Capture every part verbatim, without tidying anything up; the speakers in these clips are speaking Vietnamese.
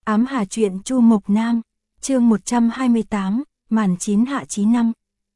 Ám Hà truyện Chu Mộc Nam, chương một trăm hai mươi tám, màn chín hạ chí năm.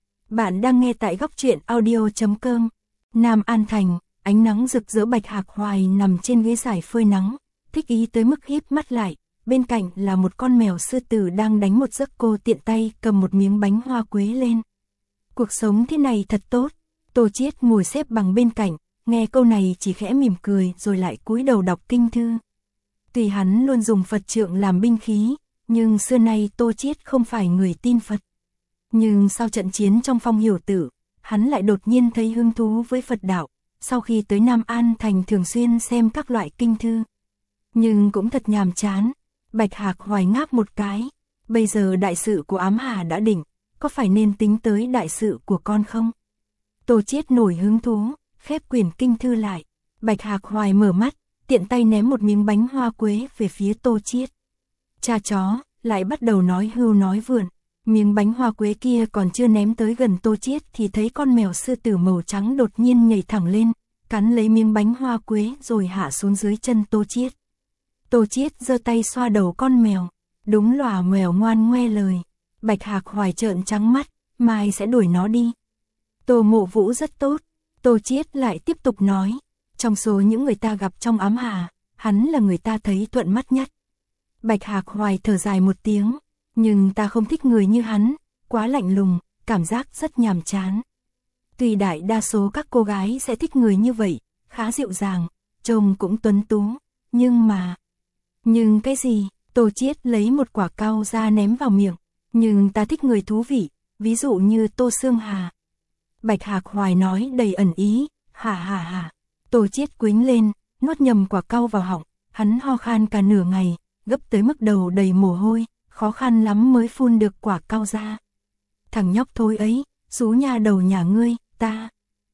Bạn đang nghe tại góc truyện audio.com. Nam An Thành, ánh nắng rực rỡ. Bạch Hạc Hoài nằm trên ghế giải phơi nắng, thích ý tới mức híp mắt lại. Bên cạnh là một con mèo sư tử đang đánh một giấc, cô tiện tay cầm một miếng bánh hoa quế lên. Cuộc sống thế này thật tốt. Tô Chiết ngồi xếp bằng bên cạnh, nghe câu này chỉ khẽ mỉm cười rồi lại cúi đầu đọc kinh thư. Tuy hắn luôn dùng Phật trượng làm binh khí, nhưng xưa nay Tô Chiết không phải người tin Phật. Nhưng sau trận chiến trong Phong Hiểu Tử, hắn lại đột nhiên thấy hứng thú với Phật đạo, sau khi tới Nam An Thành thường xuyên xem các loại kinh thư. Nhưng cũng thật nhàm chán. Bạch Hạc Hoài ngáp một cái, bây giờ đại sự của Ám Hà đã định, có phải nên tính tới đại sự của con không? Tô Chiết nổi hứng thú, khép quyển kinh thư lại. Bạch Hạc Hoài mở mắt, tiện tay ném một miếng bánh hoa quế về phía Tô Chiết. Cha chó, lại bắt đầu nói hưu nói vượn. Miếng bánh hoa quế kia còn chưa ném tới gần Tô Chiết thì thấy con mèo sư tử màu trắng đột nhiên nhảy thẳng lên, cắn lấy miếng bánh hoa quế rồi hạ xuống dưới chân Tô Chiết. Tô Chiết giơ tay xoa đầu con mèo, đúng là mèo ngoan ngoe lời. Bạch Hạc Hoài trợn trắng mắt, mai sẽ đuổi nó đi. Tô Mộ Vũ rất tốt. Tô Chiết lại tiếp tục nói, trong số những người ta gặp trong Ám Hà, hắn là người ta thấy thuận mắt nhất. Bạch Hạc Hoài thở dài một tiếng, nhưng ta không thích người như hắn, quá lạnh lùng, cảm giác rất nhàm chán. Tuy đại đa số các cô gái sẽ thích người như vậy, khá dịu dàng, trông cũng tuấn tú, nhưng mà... Nhưng cái gì? Tô Chiết lấy một quả cau ra ném vào miệng, nhưng ta thích người thú vị, ví dụ như Tô Sương Hà. Bạch Hạc Hoài nói đầy ẩn ý, hà hà hà. Tô Chiết quĩnh lên, nuốt nhầm quả cau vào họng, hắn ho khan cả nửa ngày, gấp tới mức đầu đầy mồ hôi, khó khăn lắm mới phun được quả cau ra. Thằng nhóc thối ấy, xú nha đầu nhà ngươi, ta.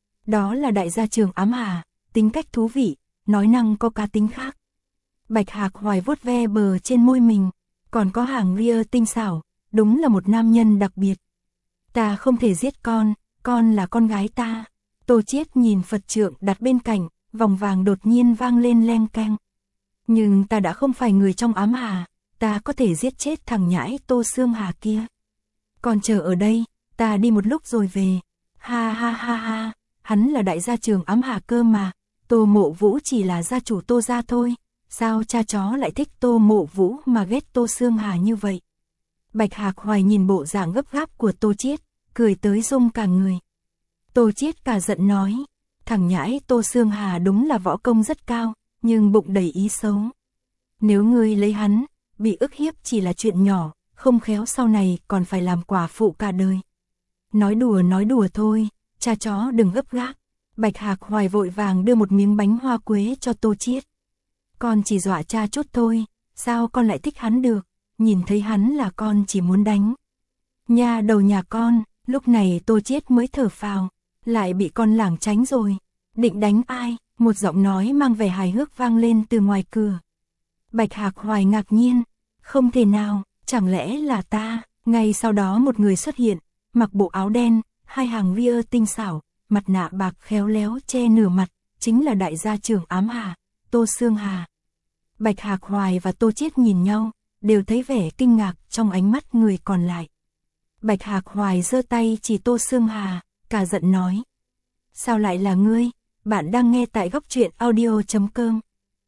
Đó là đại gia trưởng Ám Hà, tính cách thú vị, nói năng có cá tính khác. Bạch Hạc Hoài vuốt ve bờ trên môi mình, còn có hàng ria tinh xảo, đúng là một nam nhân đặc biệt. Ta không thể giết con, con là con gái ta. Tô Chiết nhìn Phật trượng đặt bên cạnh, vòng vàng đột nhiên vang lên leng keng. Nhưng ta đã không phải người trong Ám Hà, ta có thể giết chết thằng nhãi Tô Sương Hà kia. Còn chờ ở đây, ta đi một lúc rồi về. Ha ha ha ha, hắn là đại gia trưởng Ám Hà cơ mà, Tô Mộ Vũ chỉ là gia chủ Tô gia thôi. Sao cha chó lại thích Tô Mộ Vũ mà ghét Tô Sương Hà như vậy? Bạch Hạc Hoài nhìn bộ dạng gấp gáp của Tô Chiết, cười tới rung cả người. Tô Chiết cả giận nói, thằng nhãi Tô Sương Hà đúng là võ công rất cao, nhưng bụng đầy ý xấu. Nếu ngươi lấy hắn, bị ức hiếp chỉ là chuyện nhỏ, không khéo sau này còn phải làm quả phụ cả đời. Nói đùa nói đùa thôi, cha chó đừng gấp gáp. Bạch Hạc Hoài vội vàng đưa một miếng bánh hoa quế cho Tô Chiết. Con chỉ dọa cha chút thôi, sao con lại thích hắn được, nhìn thấy hắn là con chỉ muốn đánh. Nha đầu nhà con, lúc này Tô Chiết mới thở phào, lại bị con lảng tránh rồi. Định đánh ai? Một giọng nói mang vẻ hài hước vang lên từ ngoài cửa. Bạch Hạc Hoài ngạc nhiên, không thể nào, chẳng lẽ là ta? Ngay sau đó một người xuất hiện, mặc bộ áo đen, hai hàng ria tinh xảo, mặt nạ bạc khéo léo che nửa mặt, chính là đại gia trưởng Ám Hà, Tô Sương Hà. Bạch Hạc Hoài và Tô Chiết nhìn nhau, đều thấy vẻ kinh ngạc trong ánh mắt người còn lại. Bạch Hạc Hoài giơ tay chỉ Tô Sương Hà, cả giận nói. Sao lại là ngươi? Bạn đang nghe tại góc truyện audio.com.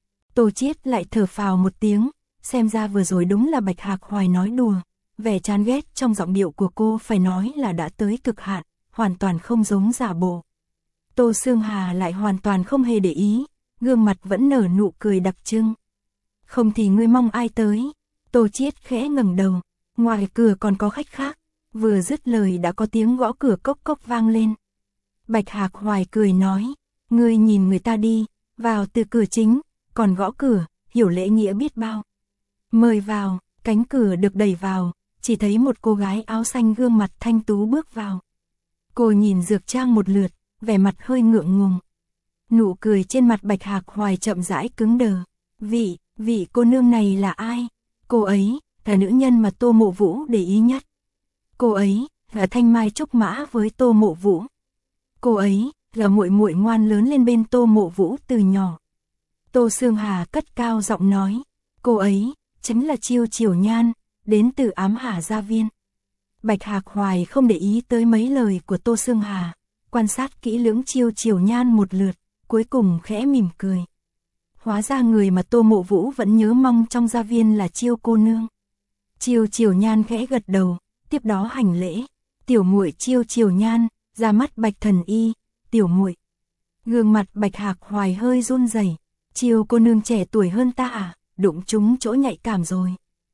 Tô Chiết lại thở phào một tiếng, xem ra vừa rồi đúng là Bạch Hạc Hoài nói đùa. Vẻ chán ghét trong giọng điệu của cô phải nói là đã tới cực hạn, hoàn toàn không giống giả bộ. Tô Sương Hà lại hoàn toàn không hề để ý, gương mặt vẫn nở nụ cười đặc trưng. Không thì ngươi mong ai tới? Tô Chiết khẽ ngẩng đầu, ngoài cửa còn có khách khác. Vừa dứt lời đã có tiếng gõ cửa cốc cốc vang lên. Bạch Hạc Hoài cười nói, ngươi nhìn người ta đi, vào từ cửa chính, còn gõ cửa, hiểu lễ nghĩa biết bao. Mời vào, cánh cửa được đẩy vào, chỉ thấy một cô gái áo xanh gương mặt thanh tú bước vào. Cô nhìn Dược Trang một lượt, vẻ mặt hơi ngượng ngùng. Nụ cười trên mặt Bạch Hạc Hoài chậm rãi cứng đờ. Vị, vị cô nương này là ai? Cô ấy là nữ nhân mà Tô Mộ Vũ để ý nhất. Cô ấy là thanh mai trúc mã với Tô Mộ Vũ. Cô ấy là muội muội ngoan lớn lên bên Tô Mộ Vũ từ nhỏ. Tô Sương Hà cất cao giọng nói, cô ấy chính là Chiêu Chiểu Nhan, đến từ Ám Hà Gia Viên. Bạch Hạc Hoài không để ý tới mấy lời của Tô Sương Hà, quan sát kỹ lưỡng Chiêu Chiểu Nhan một lượt, cuối cùng khẽ mỉm cười. Hóa ra người mà Tô Mộ Vũ vẫn nhớ mong trong gia viên là Chiêu cô nương. Chiêu Chiểu Nhan khẽ gật đầu, tiếp đó hành lễ. Tiểu muội Chiêu Chiểu Nhan, ra mắt Bạch thần y, tiểu muội. Gương mặt Bạch Hạc Hoài hơi run rẩy. Chiêu cô nương trẻ tuổi hơn ta à, đụng trúng chỗ nhạy cảm rồi.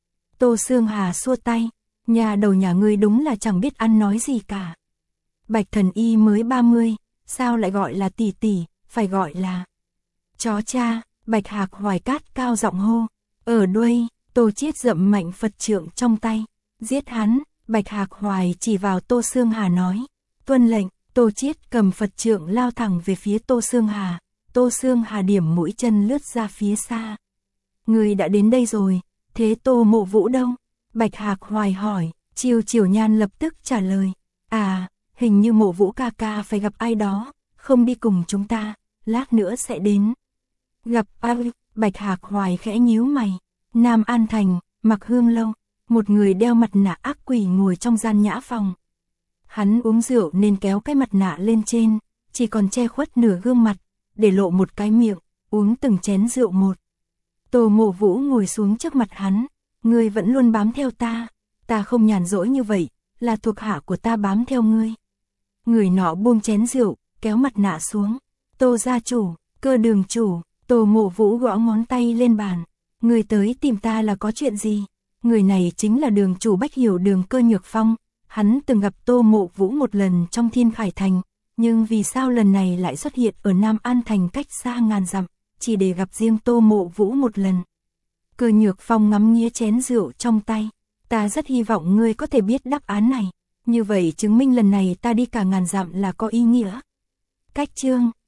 Tô Sương Hà xua tay, nhà đầu nhà ngươi đúng là chẳng biết ăn nói gì cả. Bạch thần y mới ba mươi, sao lại gọi là tỷ tỷ, phải gọi là chó cha. Bạch Hạc Hoài cát cao giọng hô. Ở đuôi, Tô Chiết dậm mạnh Phật trượng trong tay. Giết hắn. Bạch Hạc Hoài chỉ vào Tô Sương Hà nói. Tuân lệnh. Tô Chiết cầm Phật trượng lao thẳng về phía Tô Sương Hà. Tô Sương Hà điểm mũi chân lướt ra phía xa. Người đã đến đây rồi, thế Tô Mộ Vũ đâu? Bạch Hạc Hoài hỏi. Chiêu Chiểu Nhan lập tức trả lời. À, hình như Mộ Vũ ca ca phải gặp ai đó, không đi cùng chúng ta, lát nữa sẽ đến. Gặp ai? Bạch Hạc Hoài khẽ nhíu mày. Nam An Thành, Mặc Hương Lâu, một người đeo mặt nạ ác quỷ ngồi trong gian nhã phòng. Hắn uống rượu nên kéo cái mặt nạ lên trên, chỉ còn che khuất nửa gương mặt, để lộ một cái miệng, uống từng chén rượu một. Tô Mộ Vũ ngồi xuống trước mặt hắn. Ngươi vẫn luôn bám theo ta, ta không nhàn rỗi như vậy, là thuộc hạ của ta bám theo ngươi. Người nọ buông chén rượu, kéo mặt nạ xuống. Tô gia chủ, Cơ đường chủ. Tô Mộ Vũ gõ ngón tay lên bàn. Người tới tìm ta là có chuyện gì? Người này chính là đường chủ Bách Hiểu Đường Cơ Nhược Phong. Hắn từng gặp Tô Mộ Vũ một lần trong Thiên Khải Thành, nhưng vì sao lần này lại xuất hiện ở Nam An Thành cách xa ngàn dặm, chỉ để gặp riêng Tô Mộ Vũ một lần. Cơ Nhược Phong ngắm nghía chén rượu trong tay. Ta rất hy vọng ngươi có thể biết đáp án này. Như vậy chứng minh lần này ta đi cả ngàn dặm là có ý nghĩa. Cách chương